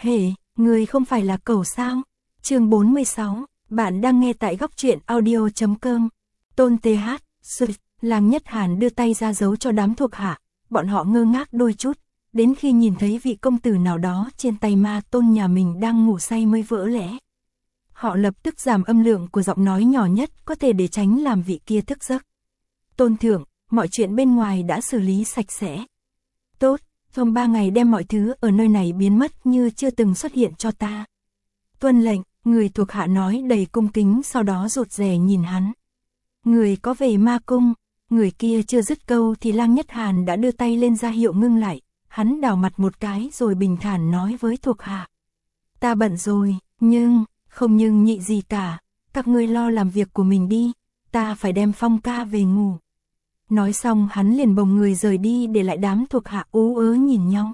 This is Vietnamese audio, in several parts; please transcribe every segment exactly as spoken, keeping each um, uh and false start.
Hề, người không phải là cẩu sao? Chương bốn mươi sáu, bạn đang nghe tại góc truyện audio chấm com. Tôn tê hát, Sụt, Lang Nhất Hàn đưa tay ra dấu cho đám thuộc hạ, bọn họ ngơ ngác đôi chút, đến khi nhìn thấy vị công tử nào đó trên tay ma tôn nhà mình đang ngủ say mới vỡ lẽ. Họ lập tức giảm âm lượng của giọng nói nhỏ nhất có thể để tránh làm vị kia thức giấc. Tôn thượng, mọi chuyện bên ngoài đã xử lý sạch sẽ. Tốt, trong ba ngày đem mọi thứ ở nơi này biến mất như chưa từng xuất hiện cho ta. Tuân lệnh, người thuộc hạ nói đầy cung kính, sau đó rụt rè nhìn hắn. Người có về ma cung, người kia chưa dứt câu thì Lang Nhất Hàn đã đưa tay lên ra hiệu ngưng lại, hắn đảo mặt một cái rồi bình thản nói với thuộc hạ. Ta bận rồi, nhưng, không nhưng nhị gì cả, các ngươi lo làm việc của mình đi, ta phải đem Phong ca về ngủ. Nói xong hắn liền bồng người rời đi để lại đám thuộc hạ ú ớ nhìn nhau.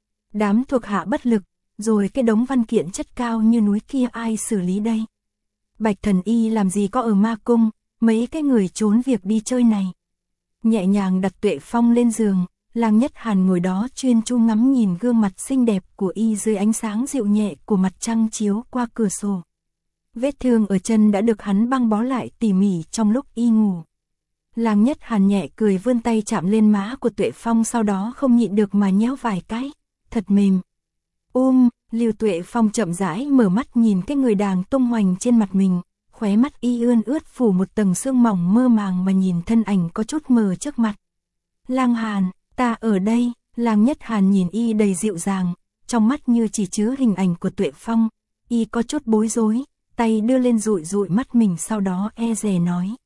Đám thuộc hạ bất lực, rồi cái đống văn kiện chất cao như núi kia ai xử lý đây? Bạch Thần Y làm gì có ở ma cung, mấy cái người trốn việc đi chơi này. Nhẹ nhàng đặt Tuệ Phong lên giường, Lang Nhất Hàn ngồi đó chuyên chú ngắm nhìn gương mặt xinh đẹp của y dưới ánh sáng dịu nhẹ của mặt trăng chiếu qua cửa sổ. Vết thương ở chân đã được hắn băng bó lại tỉ mỉ trong lúc y ngủ. Lang Nhất Hàn nhẹ cười vươn tay chạm lên má của Tuệ Phong, sau đó không nhịn được mà nhéo vài cái, thật mềm. Ôm, Lưu Tuệ Phong chậm rãi mở mắt nhìn cái người đàng tung hoành trên mặt mình, khóe mắt y ươn ướt phủ một tầng sương mỏng mơ màng mà nhìn thân ảnh có chút mờ trước mặt. Lang Hàn, ta ở đây. Lang Nhất Hàn nhìn y đầy dịu dàng, trong mắt như chỉ chứa hình ảnh của Tuệ Phong, y có chút bối rối, tay đưa lên dụi dụi mắt mình, sau đó e dè nói.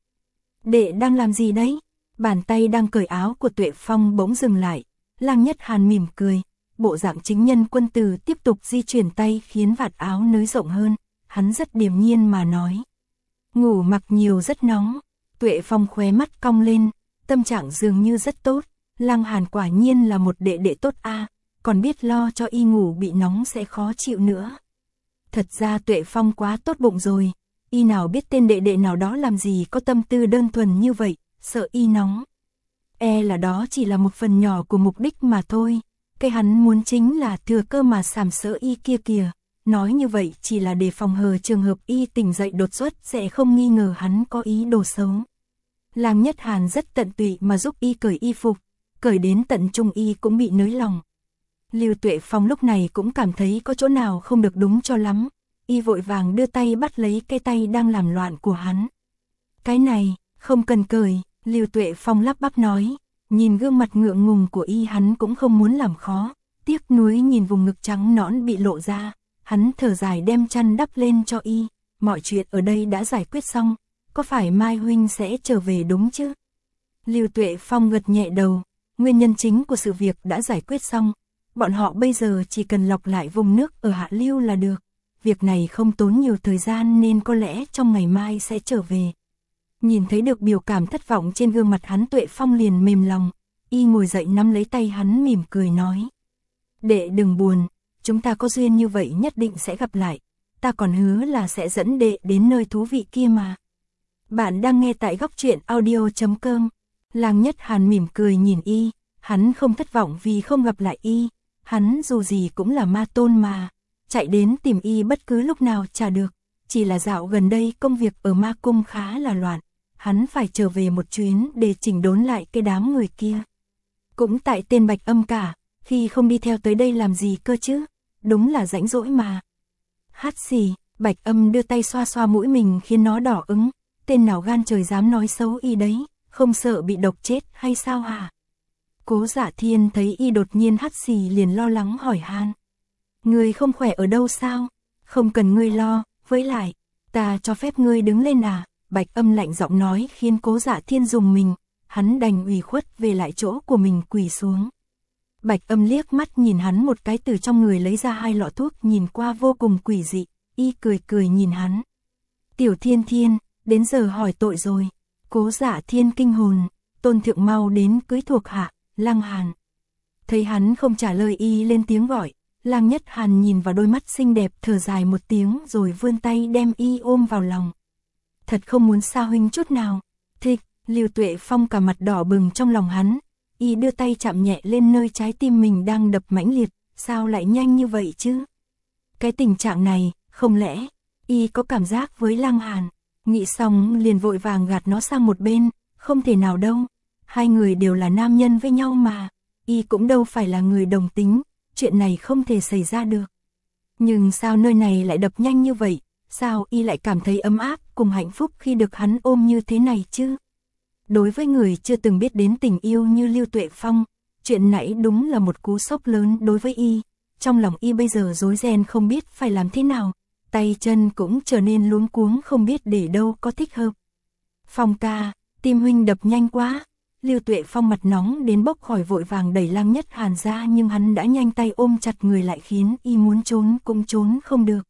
Đệ đang làm gì đấy? Bàn tay đang cởi áo của Tuệ Phong bỗng dừng lại, Lang Nhất Hàn mỉm cười, bộ dạng chính nhân quân tử tiếp tục di chuyển tay khiến vạt áo nới rộng hơn, hắn rất điềm nhiên mà nói. Ngủ mặc nhiều rất nóng. Tuệ Phong khóe mắt cong lên, tâm trạng dường như rất tốt, Lang Hàn quả nhiên là một đệ đệ tốt a, còn biết lo cho y ngủ bị nóng sẽ khó chịu nữa. Thật ra Tuệ Phong quá tốt bụng rồi, y nào biết tên đệ đệ nào đó làm gì có tâm tư đơn thuần như vậy, sợ y nóng. E là đó chỉ là một phần nhỏ của mục đích mà thôi, cái hắn muốn chính là thừa cơ mà sàm sỡ y kia kìa. Nói như vậy chỉ là để phòng hờ trường hợp y tỉnh dậy đột xuất sẽ không nghi ngờ hắn có ý đồ xấu. Lang Nhất Hàn rất tận tụy mà giúp y cởi y phục, cởi đến tận trung y cũng bị nới lòng. Lưu Tuệ Phong lúc này cũng cảm thấy có chỗ nào không được đúng cho lắm, y vội vàng đưa tay bắt lấy cái tay đang làm loạn của hắn. Cái này, không cần cởi, Lưu Tuệ Phong lắp bắp nói, nhìn gương mặt ngượng ngùng của y hắn cũng không muốn làm khó, tiếc nuối nhìn vùng ngực trắng nõn bị lộ ra. Hắn thở dài đem chăn đắp lên cho y, mọi chuyện ở đây đã giải quyết xong, có phải Mai huynh sẽ trở về đúng chứ? Lưu Tuệ Phong gật nhẹ đầu, nguyên nhân chính của sự việc đã giải quyết xong, bọn họ bây giờ chỉ cần lọc lại vùng nước ở Hạ Lưu là được, việc này không tốn nhiều thời gian nên có lẽ trong ngày mai sẽ trở về. Nhìn thấy được biểu cảm thất vọng trên gương mặt hắn, Tuệ Phong liền mềm lòng, y ngồi dậy nắm lấy tay hắn mỉm cười nói. Đệ đừng buồn. Chúng ta có duyên như vậy nhất định sẽ gặp lại, ta còn hứa là sẽ dẫn đệ đến nơi thú vị kia mà. Bạn đang nghe tại góc truyện audio chấm com. Lang Nhất Hàn mỉm cười nhìn y, hắn không thất vọng vì không gặp lại y, hắn dù gì cũng là ma tôn mà, chạy đến tìm y bất cứ lúc nào chả được, chỉ là dạo gần đây công việc ở ma cung khá là loạn, hắn phải trở về một chuyến để chỉnh đốn lại cái đám người kia. Cũng tại tên Bạch Âm cả, khi không đi theo tới đây làm gì cơ chứ, đúng là rãnh rỗi mà. Hát xì, Bạch Âm đưa tay xoa xoa mũi mình khiến nó đỏ ứng, tên nào gan trời dám nói xấu y đấy, không sợ bị độc chết hay sao hả? Cố Dạ Thiên thấy y đột nhiên hắt xì liền lo lắng hỏi han. Ngươi không khỏe ở đâu sao? Không cần ngươi lo, với lại, ta cho phép ngươi đứng lên à? Bạch Âm lạnh giọng nói khiến Cố Dạ Thiên rùng mình, hắn đành ủy khuất về lại chỗ của mình quỳ xuống. Bạch Âm liếc mắt nhìn hắn một cái, từ trong người lấy ra hai lọ thuốc nhìn qua vô cùng quỷ dị, y cười cười nhìn hắn. Tiểu Thiên Thiên, đến giờ hỏi tội rồi. Cố Dạ Thiên kinh hồn, Tôn thượng mau đến cưới thuộc hạ, Lang Hàn. Thấy hắn không trả lời y lên tiếng gọi, Lang Nhất Hàn nhìn vào đôi mắt xinh đẹp thở dài một tiếng rồi vươn tay đem y ôm vào lòng. Thật không muốn xa huynh chút nào. Thích, Lưu Tuệ Phong cả mặt đỏ bừng trong lòng hắn. Y đưa tay chạm nhẹ lên nơi trái tim mình đang đập mãnh liệt, sao lại nhanh như vậy chứ? Cái tình trạng này, không lẽ, y có cảm giác với Lăng Hàn, nghĩ xong liền vội vàng gạt nó sang một bên, không thể nào đâu, hai người đều là nam nhân với nhau mà, y cũng đâu phải là người đồng tính, chuyện này không thể xảy ra được. Nhưng sao nơi này lại đập nhanh như vậy, sao y lại cảm thấy ấm áp cùng hạnh phúc khi được hắn ôm như thế này chứ? Đối với người chưa từng biết đến tình yêu như Lưu Tuệ Phong, chuyện nãy đúng là một cú sốc lớn đối với y, trong lòng y bây giờ rối ren không biết phải làm thế nào, tay chân cũng trở nên luống cuống không biết để đâu có thích hợp. Phong ca, tim huynh đập nhanh quá. Lưu Tuệ Phong mặt nóng đến bốc khỏi vội vàng đẩy Lăng Nhất Hàn ra, nhưng hắn đã nhanh tay ôm chặt người lại khiến y muốn trốn cũng trốn không được.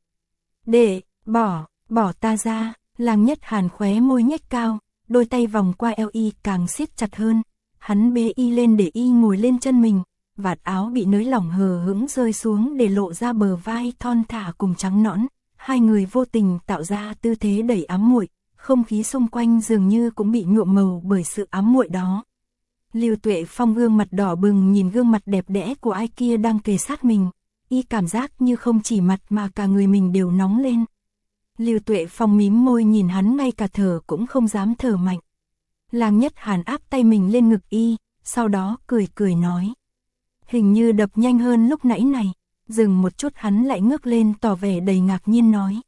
Để, bỏ, bỏ ta ra. Lăng Nhất Hàn khóe môi nhếch cao, đôi tay vòng qua eo y càng siết chặt hơn. Hắn bế y lên để y ngồi lên chân mình, vạt áo bị nới lỏng hờ hững rơi xuống để lộ ra bờ vai thon thả cùng trắng nõn. Hai người vô tình tạo ra tư thế đẩy ám muội, không khí xung quanh dường như cũng bị nhuộm màu bởi sự ám muội đó. Lưu Tuệ Phong gương mặt đỏ bừng nhìn gương mặt đẹp đẽ của ai kia đang kề sát mình, y cảm giác như không chỉ mặt mà cả người mình đều nóng lên. Lưu Tuệ Phong mím môi nhìn hắn, ngay cả thở cũng không dám thở mạnh. Lăng Nhất Hàn áp tay mình lên ngực y, sau đó cười cười nói. Hình như đập nhanh hơn lúc nãy này. Dừng một chút hắn lại ngước lên tỏ vẻ đầy ngạc nhiên nói.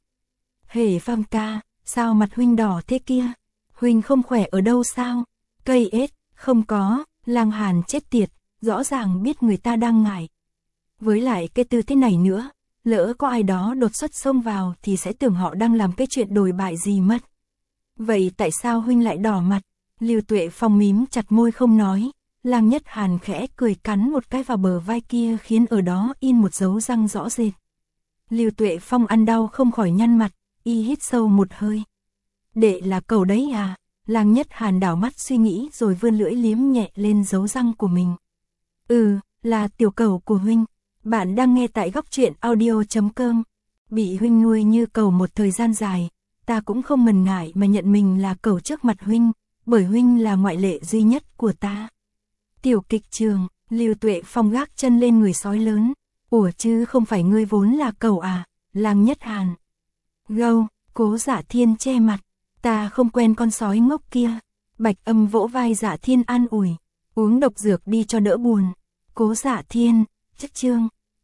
Hề Phong ca, sao mặt huynh đỏ thế kia? Huynh không khỏe ở đâu sao? Cây ết, không có. Lăng Hàn chết tiệt, rõ ràng biết người ta đang ngại. Với lại cái tư thế này nữa, lỡ có ai đó đột xuất xông vào thì sẽ tưởng họ đang làm cái chuyện đồi bại gì mất. Vậy tại sao huynh lại đỏ mặt? Lưu Tuệ Phong mím chặt môi không nói. Lăng Nhất Hàn khẽ cười cắn một cái vào bờ vai kia khiến ở đó in một dấu răng rõ rệt. Lưu Tuệ Phong ăn đau không khỏi nhăn mặt, y hít sâu một hơi. Đệ là cậu đấy à? Lăng Nhất Hàn đảo mắt suy nghĩ rồi vươn lưỡi liếm nhẹ lên dấu răng của mình. Ừ, là tiểu cẩu của huynh. Bạn đang nghe tại góc truyện audio chấm com. Bị huynh nuôi như cẩu một thời gian dài, ta cũng không ngần ngại mà nhận mình là cẩu trước mặt huynh, bởi huynh là ngoại lệ duy nhất của ta. Tiểu kịch trường, Lưu Tuệ Phong gác chân lên người sói lớn. Ủa chứ không phải ngươi vốn là cẩu à? Lăng Nhất Hàn. Gâu, Cố Dạ Thiên che mặt. Ta không quen con sói ngốc kia. Bạch Âm vỗ vai Dạ Thiên an ủi. Uống độc dược đi cho đỡ buồn. Cố Dạ Thiên, chất chương.